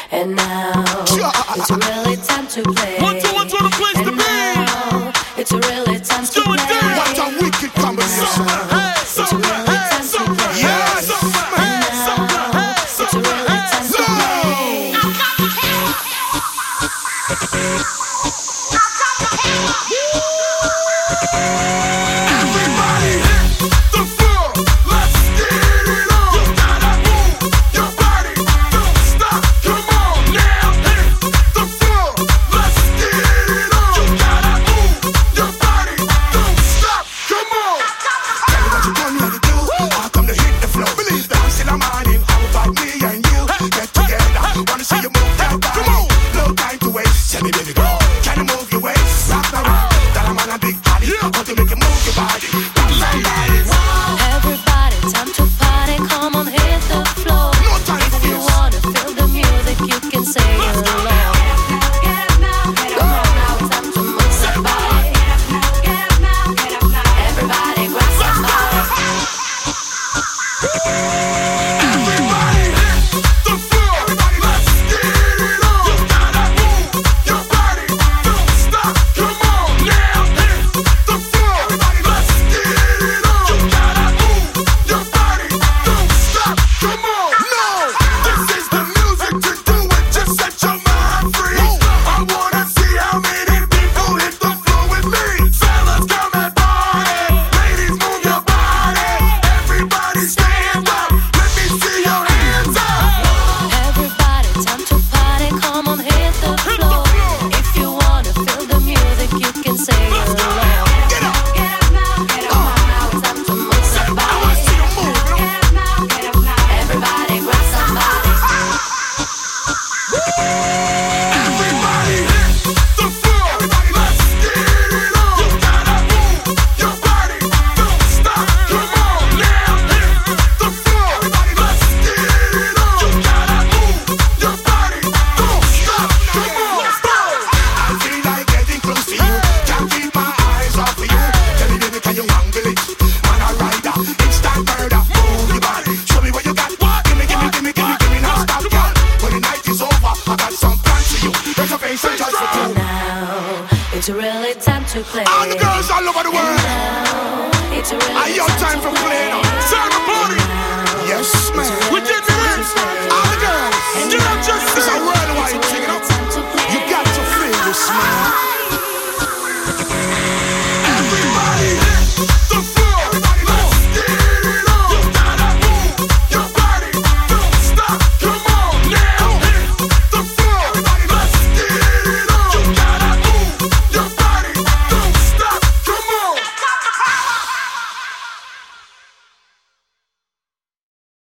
And now it's really time to play. One, two, the place to be. It's really time to play. What a wicked combination. It's really time to play. Yes. It's really time to play. Everybody hit the floor. Let's get it on. You gotta move your body. Don't stop. Come on now. Hit the floor. Let's get it on. You gotta move your body. Don't stop. Come on. Tell me what you want me to do. I come to hit the floor. Believe that. I'm still a morning. How about me and you? Get together. Wanna see you move that body. Come on. No time to waste. Tell me, baby girl. Can you move your waist? Rock around. That I'm on a big body. Want to make you move your body. Rock somebody. Everybody, time to party. Come on, hit the floor. No time for If you this. wanna feel the music, you can say it along. Come on now, it's time to move somebody. Everybody, grab somebody. Everybody hit the floor. Let's get it on. You gotta move your body. Don't stop. Come on now. Hit the floor. Let's get it on. You gotta move your body. Don't stop. Come on. No. This is the music to do it. Just set your mind free. I wanna see how many people hit the floor with me. Fellas, come and party. Ladies, move your body. Everybody stand up. Let me see your hands up. Everybody, time to party. Come on, hit the floor. If you wanna feel the music, you can say it along. Get up. Come on now, it's time to move I somebody. wanna see you move. Everybody, grab somebody. Everybody hit the floor. Let's get it on. You gotta move your body. Don't stop. Come on now. Hit the floor. Let's get it on. You gotta move your body. Don't stop. Come on. I feel like getting close to you. Can't keep my eyes off of you. Tell me, baby, can you handle it? Man, a rider, instant murder. Move your body. Show me what you got. Give me now. Stop, girl. When the night is over, I got some plans for you. Reservation just for two. Now, it's really time to play. All the girls all over the world. Now, it's really Are your time for playing?